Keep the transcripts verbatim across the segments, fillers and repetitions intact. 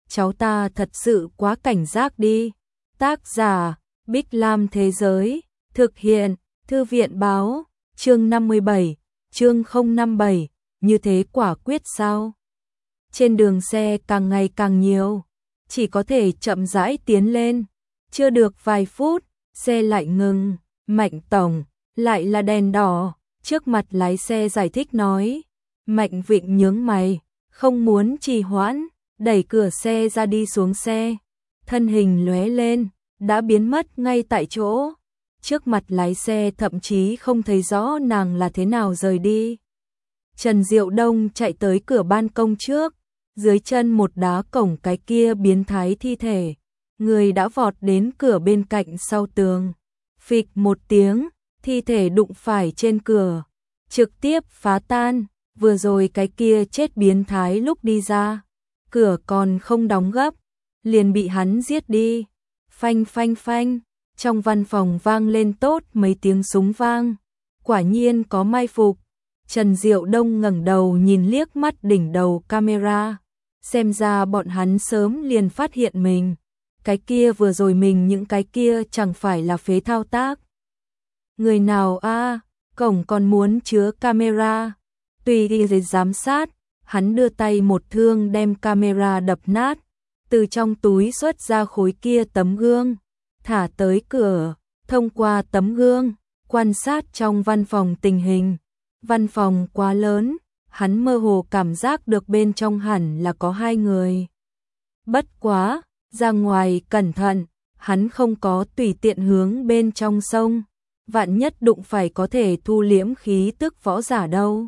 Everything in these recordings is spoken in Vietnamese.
cháu ta thật sự quá cảnh giác đi. Tác giả, Bích Lam Thế Giới, thực hiện, Thư viện Báo, chương năm mươi bảy, chương không năm bảy, như thế quả quyết sao? Trên đường xe càng ngày càng nhiều, chỉ có thể chậm rãi tiến lên, chưa được vài phút, xe lại ngừng, Mạnh tổng, lại là đèn đỏ, trước mặt lái xe giải thích nói. Mạnh Vịnh nhướng mày, không muốn trì hoãn, đẩy cửa xe ra đi xuống xe, thân hình lóe lên, đã biến mất ngay tại chỗ. Trước mặt lái xe thậm chí không thấy rõ nàng là thế nào rời đi. Trần Diệu Đông chạy tới cửa ban công trước, dưới chân một đá cổng cái kia biến thái thi thể, người đã vọt đến cửa bên cạnh sau tường. Phịch một tiếng, thi thể đụng phải trên cửa, trực tiếp phá tan, vừa rồi cái kia chết biến thái lúc đi ra, cửa còn không đóng gấp, liền bị hắn giết đi. Phanh phanh phanh, trong văn phòng vang lên tốt mấy tiếng súng vang, quả nhiên có mai phục. Trần Diệu Đông ngẩng đầu nhìn liếc mắt đỉnh đầu camera, xem ra bọn hắn sớm liền phát hiện mình. Cái kia vừa rồi mình những cái kia chẳng phải là phế thao tác. Người nào a à, cổng còn muốn chứa camera. Tùy đi dưới giám sát, hắn đưa tay một thương đem camera đập nát, từ trong túi xuất ra khối kia tấm gương, thả tới cửa, thông qua tấm gương, quan sát trong văn phòng tình hình. Văn phòng quá lớn, hắn mơ hồ cảm giác được bên trong hẳn là có hai người. Bất quá, ra ngoài cẩn thận, hắn không có tùy tiện hướng bên trong sông, vạn nhất đụng phải có thể thu liễm khí tức võ giả đâu.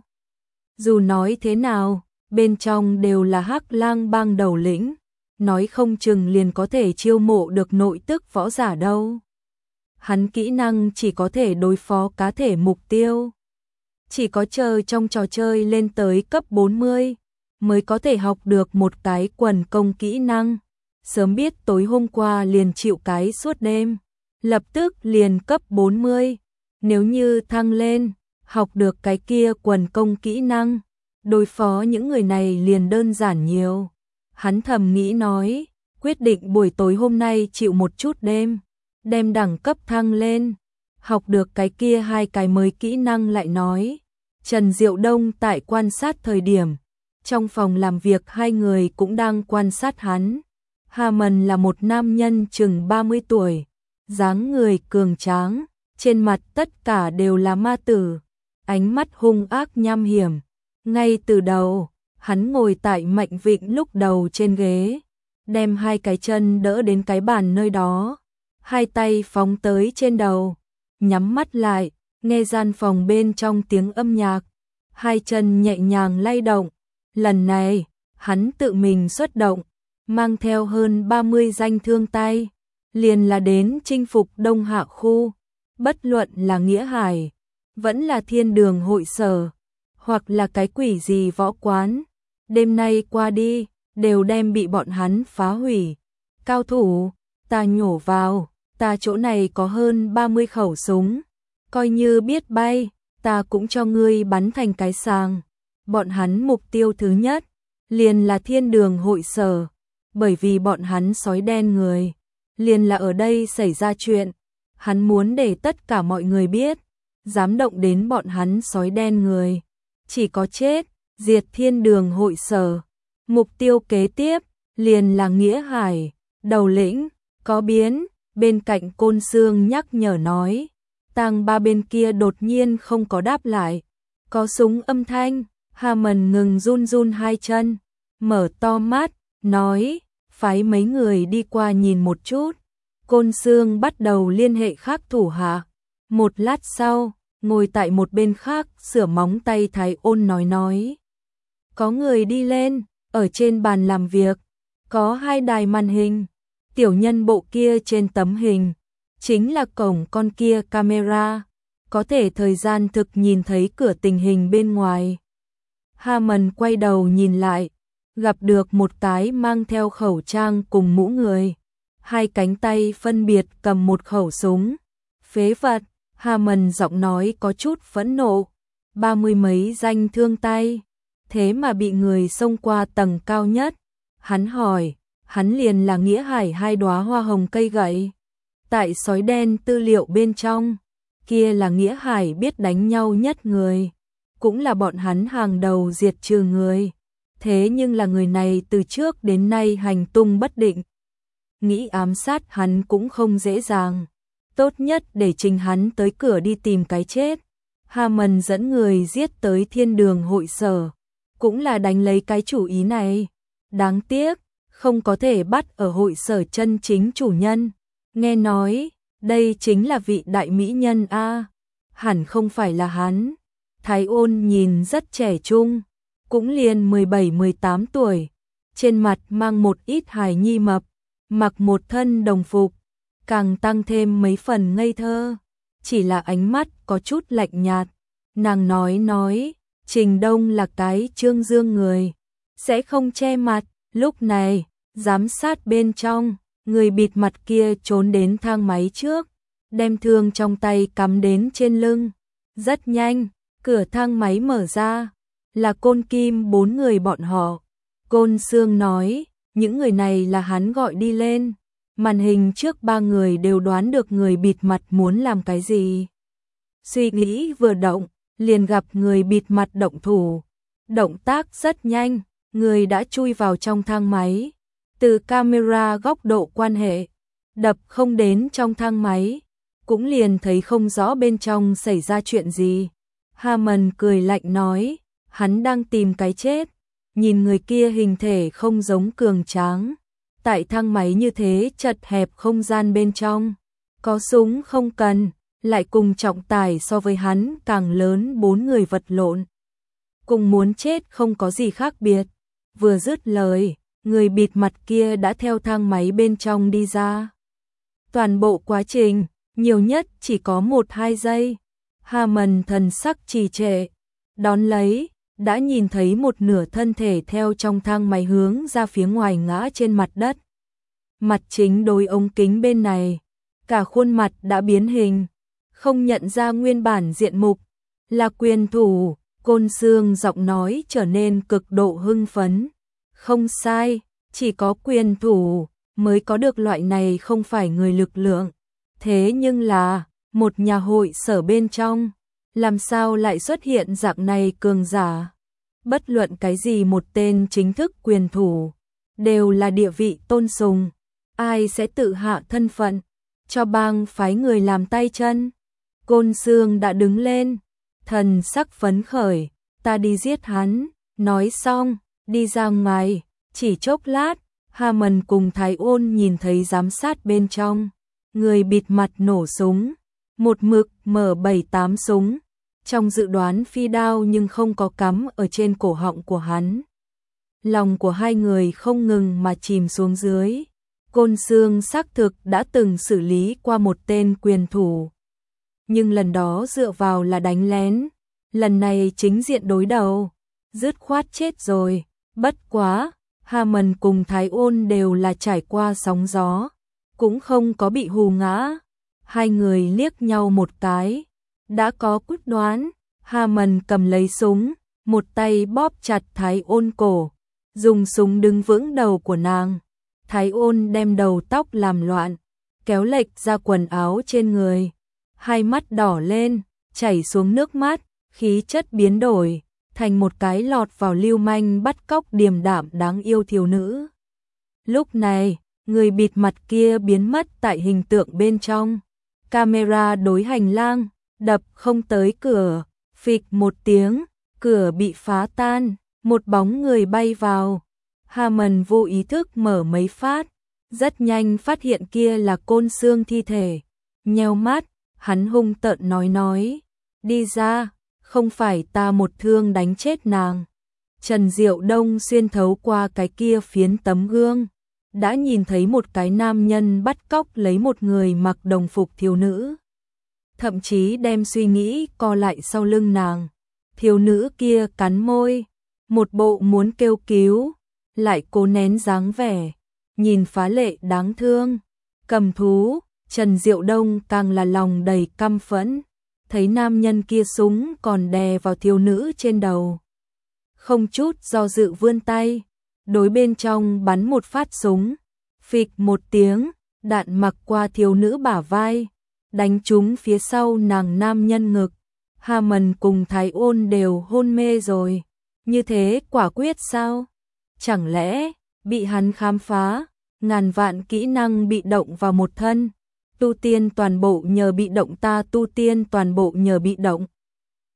Dù nói thế nào, bên trong đều là Hắc Lang bang đầu lĩnh, nói không chừng liền có thể chiêu mộ được nội tức võ giả đâu. Hắn kỹ năng chỉ có thể đối phó cá thể mục tiêu. Chỉ có chờ trong trò chơi lên tới cấp bốn mươi, mới có thể học được một cái quần công kỹ năng. Sớm biết tối hôm qua liền chịu cái suốt đêm, lập tức liền cấp bốn mươi. Nếu như thăng lên, học được cái kia quần công kỹ năng, đối phó những người này liền đơn giản nhiều. Hắn thầm nghĩ nói, quyết định buổi tối hôm nay chịu một chút đêm, đem đẳng cấp thăng lên, học được cái kia hai cái mới kỹ năng lại nói. Trần Diệu Đông tại quan sát thời điểm, trong phòng làm việc hai người cũng đang quan sát hắn. Hammond là một nam nhân chừng ba mươi tuổi, dáng người cường tráng, trên mặt tất cả đều là ma tử, ánh mắt hung ác nham hiểm. Ngay từ đầu, hắn ngồi tại Mạnh Vịnh lúc đầu trên ghế, đem hai cái chân đỡ đến cái bàn nơi đó, hai tay phóng tới trên đầu, nhắm mắt lại, nghe gian phòng bên trong tiếng âm nhạc, hai chân nhẹ nhàng lay động. Lần này, hắn tự mình xuất động, mang theo hơn ba mươi danh thương tay, liền là đến chinh phục Đông Hạ khu, bất luận là Nghĩa Hải, vẫn là Thiên Đường hội sở, hoặc là cái quỷ gì võ quán, đêm nay qua đi, đều đem bị bọn hắn phá hủy. Cao thủ, ta nhổ vào, ta chỗ này có hơn ba mươi khẩu súng, coi như biết bay, ta cũng cho ngươi bắn thành cái sàng. Bọn hắn mục tiêu thứ nhất, liền là Thiên Đường hội sở, bởi vì bọn hắn sói đen người, liền là ở đây xảy ra chuyện, hắn muốn để tất cả mọi người biết, dám động đến bọn hắn sói đen người, chỉ có chết, diệt Thiên Đường hội sở. Mục tiêu kế tiếp, liền là Nghĩa Hải, đầu lĩnh, có biến, bên cạnh Côn Sương nhắc nhở nói. Tang Ba bên kia đột nhiên không có đáp lại, có súng âm thanh, Hammond ngừng run run hai chân, mở to mắt, nói, phái mấy người đi qua nhìn một chút. Côn Sương bắt đầu liên hệ khác thủ hạ, một lát sau, ngồi tại một bên khác sửa móng tay Thái Ôn nói nói. Có người đi lên, ở trên bàn làm việc, có hai đài màn hình, tiểu nhân bộ kia trên tấm hình, chính là cổng con kia camera, có thể thời gian thực nhìn thấy cửa tình hình bên ngoài. Hammond quay đầu nhìn lại, gặp được một cái mang theo khẩu trang cùng mũ người, hai cánh tay phân biệt cầm một khẩu súng. Phế vật, Hammond giọng nói có chút phẫn nộ, ba mươi mấy danh thương tay, thế mà bị người xông qua tầng cao nhất. Hắn hỏi, hắn liền là Nghĩa Hải hai đóa hoa hồng cây gậy. Tại sói đen tư liệu bên trong, kia là Nghĩa Hải biết đánh nhau nhất người, cũng là bọn hắn hàng đầu diệt trừ người. Thế nhưng là người này từ trước đến nay hành tung bất định. Nghĩ ám sát hắn cũng không dễ dàng. Tốt nhất để trình hắn tới cửa đi tìm cái chết. Hammond dẫn người giết tới thiên đường hội sở, cũng là đánh lấy cái chủ ý này. Đáng tiếc, không có thể bắt ở hội sở chân chính chủ nhân. Nghe nói, đây chính là vị đại mỹ nhân a. Hẳn không phải là hắn. Thái Ôn nhìn rất trẻ trung, cũng liền mười bảy mười tám tuổi, trên mặt mang một ít hài nhi mập, mặc một thân đồng phục, càng tăng thêm mấy phần ngây thơ, chỉ là ánh mắt có chút lạnh nhạt. Nàng nói nói, Trình Đông là cái trương dương người, sẽ không che mặt. Lúc này, giám sát bên trong, người bịt mặt kia trốn đến thang máy trước, đem thương trong tay cắm đến trên lưng. Rất nhanh, cửa thang máy mở ra, là Côn Kim bốn người bọn họ. Côn Sương nói, những người này là hắn gọi đi lên. Màn hình trước ba người đều đoán được người bịt mặt muốn làm cái gì. Suy nghĩ vừa động, liền gặp người bịt mặt động thủ. Động tác rất nhanh, người đã chui vào trong thang máy. Từ camera góc độ quan hệ, đập không đến trong thang máy, cũng liền thấy không rõ bên trong xảy ra chuyện gì. Hammond cười lạnh nói, hắn đang tìm cái chết. Nhìn người kia hình thể không giống cường tráng, tại thang máy như thế chật hẹp không gian bên trong, có súng không cần, lại cùng trọng tài so với hắn càng lớn bốn người vật lộn. Cùng muốn chết không có gì khác biệt. Vừa dứt lời, người bịt mặt kia đã theo thang máy bên trong đi ra. Toàn bộ quá trình, nhiều nhất chỉ có một hai giây. Hammond thần sắc trì trệ, đón lấy, đã nhìn thấy một nửa thân thể theo trong thang máy hướng ra phía ngoài ngã trên mặt đất. Mặt chính đối ống kính bên này, cả khuôn mặt đã biến hình, không nhận ra nguyên bản diện mục, là quyền thủ. Côn Sương giọng nói trở nên cực độ hưng phấn. Không sai, chỉ có quyền thủ mới có được loại này không phải người lực lượng. Thế nhưng là, một nhà hội sở bên trong, làm sao lại xuất hiện dạng này cường giả? Bất luận cái gì một tên chính thức quyền thủ, đều là địa vị tôn sùng. Ai sẽ tự hạ thân phận, cho bang phái người làm tay chân? Côn Sương đã đứng lên, thần sắc phấn khởi, ta đi giết hắn. Nói xong, đi ra ngoài, chỉ chốc lát, Hammond cùng Thái Ôn nhìn thấy giám sát bên trong. Người bịt mặt nổ súng, một mực mở bảy tám súng, trong dự đoán phi đao nhưng không có cắm ở trên cổ họng của hắn. Lòng của hai người không ngừng mà chìm xuống dưới. Côn Sương xác thực đã từng xử lý qua một tên quyền thủ, nhưng lần đó dựa vào là đánh lén, lần này chính diện đối đầu, dứt khoát chết rồi. Bất quá, Hammond cùng Thái Ôn đều là trải qua sóng gió, cũng không có bị hù ngã. Hai người liếc nhau một cái, đã có quyết đoán. Hammond cầm lấy súng, một tay bóp chặt Thái Ôn cổ, dùng súng đứng vững đầu của nàng. Thái Ôn đem đầu tóc làm loạn, kéo lệch ra quần áo trên người, hai mắt đỏ lên, chảy xuống nước mắt, khí chất biến đổi, thành một cái lọt vào lưu manh bắt cóc điềm đạm đáng yêu thiếu nữ. Lúc này, người bịt mặt kia biến mất tại hình tượng bên trong. Camera đối hành lang, đập không tới cửa, phịch một tiếng, cửa bị phá tan, một bóng người bay vào. Hammond vô ý thức mở mấy phát, rất nhanh phát hiện kia là Côn Sương thi thể. Nheo mắt, hắn hung tợn nói nói, đi ra, không phải ta một thương đánh chết nàng. Trần Diệu Đông xuyên thấu qua cái kia phiến tấm gương, đã nhìn thấy một cái nam nhân bắt cóc lấy một người mặc đồng phục thiếu nữ. Thậm chí đem suy nghĩ co lại sau lưng nàng. Thiếu nữ kia cắn môi, một bộ muốn kêu cứu, lại cố nén dáng vẻ, nhìn phá lệ đáng thương. Cầm thú, Trần Diệu Đông càng là lòng đầy căm phẫn, thấy nam nhân kia súng còn đè vào thiếu nữ trên đầu. Không chút do dự vươn tay, đối bên trong bắn một phát súng, Phịch một tiếng, đạn mặc qua thiếu nữ bả vai, đánh trúng phía sau nàng nam nhân ngực. Hammond cùng Thái Ôn đều hôn mê rồi. Như thế quả quyết sao? Chẳng lẽ bị hắn khám phá, ngàn vạn kỹ năng bị động vào một thân, tu tiên toàn bộ nhờ bị động ta tu tiên toàn bộ nhờ bị động.